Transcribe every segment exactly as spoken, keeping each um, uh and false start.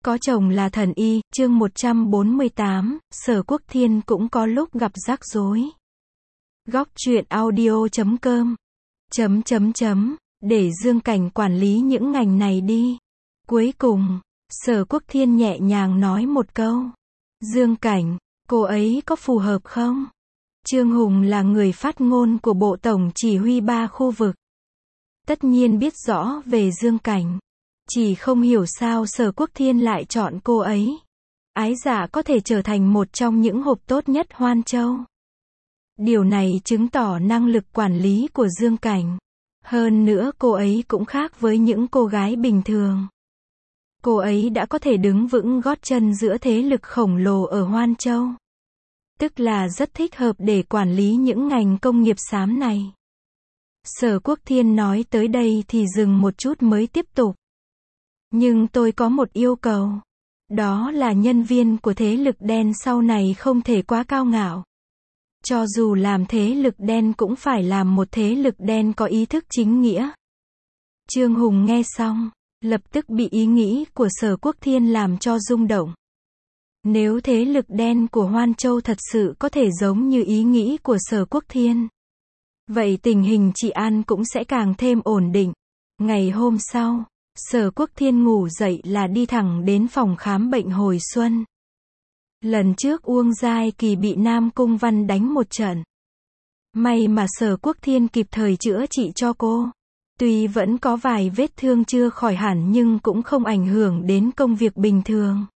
Có chồng là thần y, chương một trăm bốn mươi tám, Sở Quốc Thiên cũng có lúc gặp rắc rối. Góc truyện audio chấm com chấm chấm chấm để Dương Cảnh quản lý những ngành này đi. Cuối cùng, Sở Quốc Thiên nhẹ nhàng nói một câu. Dương Cảnh, cô ấy có phù hợp không? Trương Hùng là người phát ngôn của Bộ Tổng Chỉ huy ba khu vực. Tất nhiên biết rõ về Dương Cảnh. Chỉ không hiểu sao Sở Quốc Thiên lại chọn cô ấy. Ái Dạ có thể trở thành một trong những hộp tốt nhất Hoan Châu. Điều này chứng tỏ năng lực quản lý của Dương Cảnh. Hơn nữa cô ấy cũng khác với những cô gái bình thường. Cô ấy đã có thể đứng vững gót chân giữa thế lực khổng lồ ở Hoan Châu. Tức là rất thích hợp để quản lý những ngành công nghiệp xám này. Sở Quốc Thiên nói tới đây thì dừng một chút mới tiếp tục. Nhưng tôi có một yêu cầu. Đó là nhân viên của thế lực đen sau này không thể quá cao ngạo. Cho dù làm thế lực đen cũng phải làm một thế lực đen có ý thức chính nghĩa. Trương Hùng nghe xong, lập tức bị ý nghĩ của Sở Quốc Thiên làm cho rung động. Nếu thế lực đen của Hoan Châu thật sự có thể giống như ý nghĩ của Sở Quốc Thiên, vậy tình hình trị an cũng sẽ càng thêm ổn định. Ngày hôm sau, Sở Quốc Thiên ngủ dậy là đi thẳng đến phòng khám bệnh hồi xuân. Lần trước Uông Giai Kỳ bị Nam Cung Văn đánh một trận. May mà Sở Quốc Thiên kịp thời chữa trị cho cô. Tuy vẫn có vài vết thương chưa khỏi hẳn nhưng cũng không ảnh hưởng đến công việc bình thường.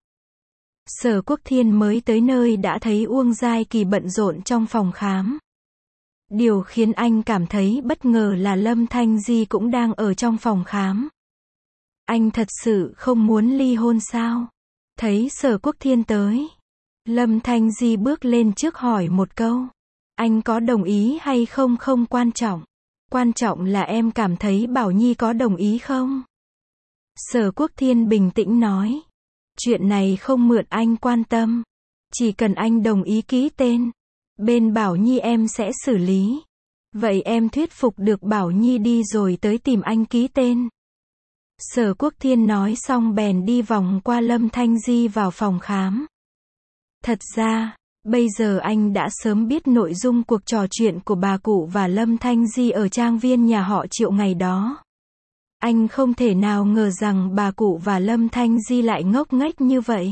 Sở Quốc Thiên mới tới nơi đã thấy Uông Giai Kỳ bận rộn trong phòng khám. Điều khiến anh cảm thấy bất ngờ là Lâm Thanh Di cũng đang ở trong phòng khám. Anh thật sự không muốn ly hôn sao? Thấy Sở Quốc Thiên tới, Lâm Thanh Di bước lên trước hỏi một câu. Anh có đồng ý hay không không quan trọng. Quan trọng là em cảm thấy Bảo Nhi có đồng ý không? Sở Quốc Thiên bình tĩnh nói. Chuyện này không mượn anh quan tâm. Chỉ cần anh đồng ý ký tên, bên Bảo Nhi em sẽ xử lý. Vậy em thuyết phục được Bảo Nhi đi rồi tới tìm anh ký tên. Sở Quốc Thiên nói xong bèn đi vòng qua Lâm Thanh Di vào phòng khám. Thật ra, bây giờ anh đã sớm biết nội dung cuộc trò chuyện của bà cụ và Lâm Thanh Di ở trang viên nhà họ Triệu ngày đó. Anh không thể nào ngờ rằng bà cụ và Lâm Thanh Di lại ngốc nghếch như vậy.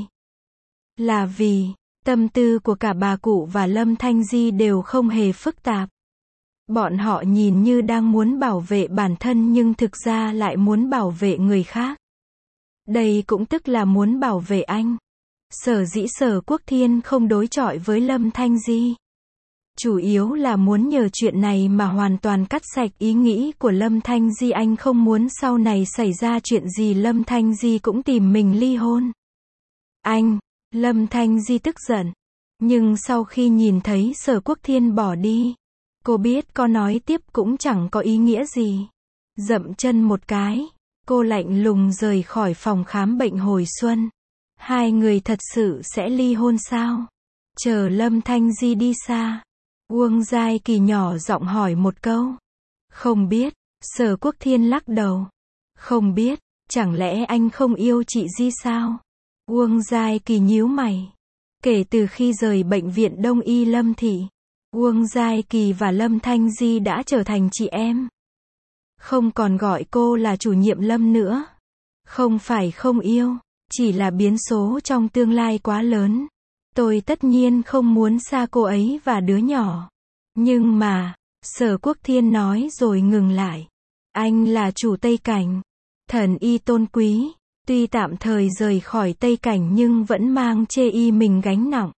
Là vì, tâm tư của cả bà cụ và Lâm Thanh Di đều không hề phức tạp. Bọn họ nhìn như đang muốn bảo vệ bản thân nhưng thực ra lại muốn bảo vệ người khác. Đây cũng tức là muốn bảo vệ anh. Sở dĩ Sở Quốc Thiên không đối chọi với Lâm Thanh Di. Chủ yếu là muốn nhờ chuyện này mà hoàn toàn cắt sạch ý nghĩ của Lâm Thanh Di. Anh không muốn sau này xảy ra chuyện gì Lâm Thanh Di cũng tìm mình ly hôn. Anh, Lâm Thanh Di tức giận. Nhưng sau khi nhìn thấy Sở Quốc Thiên bỏ đi, cô biết có nói tiếp cũng chẳng có ý nghĩa gì. Dậm chân một cái, cô lạnh lùng rời khỏi phòng khám bệnh hồi xuân. Hai người thật sự sẽ ly hôn sao? Chờ Lâm Thanh Di đi xa, Uông Giai Kỳ nhỏ giọng hỏi một câu. Không biết. Sở Quốc Thiên lắc đầu. Không biết, chẳng lẽ anh không yêu chị Di sao? Uông Giai Kỳ nhíu mày. Kể từ khi rời bệnh viện Đông Y Lâm Thị, Uông Giai Kỳ và Lâm Thanh Di đã trở thành chị em. Không còn gọi cô là chủ nhiệm Lâm nữa. Không phải không yêu, chỉ là biến số trong tương lai quá lớn. Tôi tất nhiên không muốn xa cô ấy và đứa nhỏ. Nhưng mà, Sở Quốc Thiên nói rồi ngừng lại. Anh là chủ Tây Cảnh, thần y tôn quý, tuy tạm thời rời khỏi Tây Cảnh nhưng vẫn mang chê y mình gánh nặng.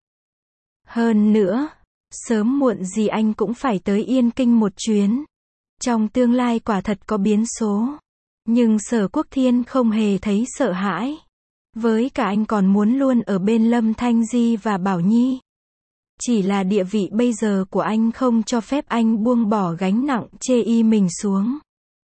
Hơn nữa, sớm muộn gì anh cũng phải tới Yên Kinh một chuyến. Trong tương lai quả thật có biến số. Nhưng Sở Quốc Thiên không hề thấy sợ hãi. Với cả anh còn muốn luôn ở bên Lâm Thanh Di và Bảo Nhi. Chỉ là địa vị bây giờ của anh không cho phép anh buông bỏ gánh nặng chê y mình xuống.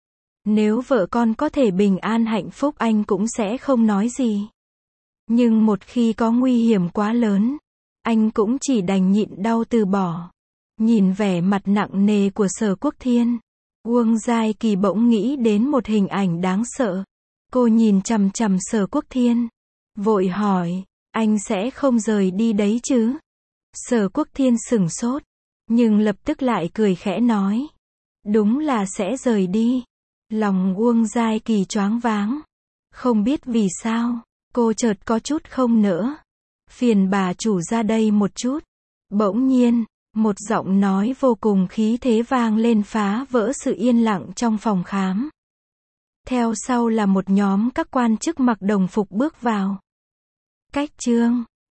Nếu vợ con có thể bình an hạnh phúc anh cũng sẽ không nói gì. Nhưng một khi có nguy hiểm quá lớn, anh cũng chỉ đành nhịn đau từ bỏ. Nhìn vẻ mặt nặng nề của Sở Quốc Thiên, Uông Giai Kỳ bỗng nghĩ đến một hình ảnh đáng sợ. Cô nhìn chằm chằm Sở Quốc Thiên. Vội hỏi, anh sẽ không rời đi đấy chứ? Sở Quốc Thiên sửng sốt, nhưng lập tức lại cười khẽ nói. Đúng là sẽ rời đi. Lòng Uông Giai Kỳ choáng váng. Không biết vì sao, cô chợt có chút không nỡ. Phiền bà chủ ra đây một chút. Bỗng nhiên, một giọng nói vô cùng khí thế vang lên phá vỡ sự yên lặng trong phòng khám. Theo sau là một nhóm các quan chức mặc đồng phục bước vào. Cách Trương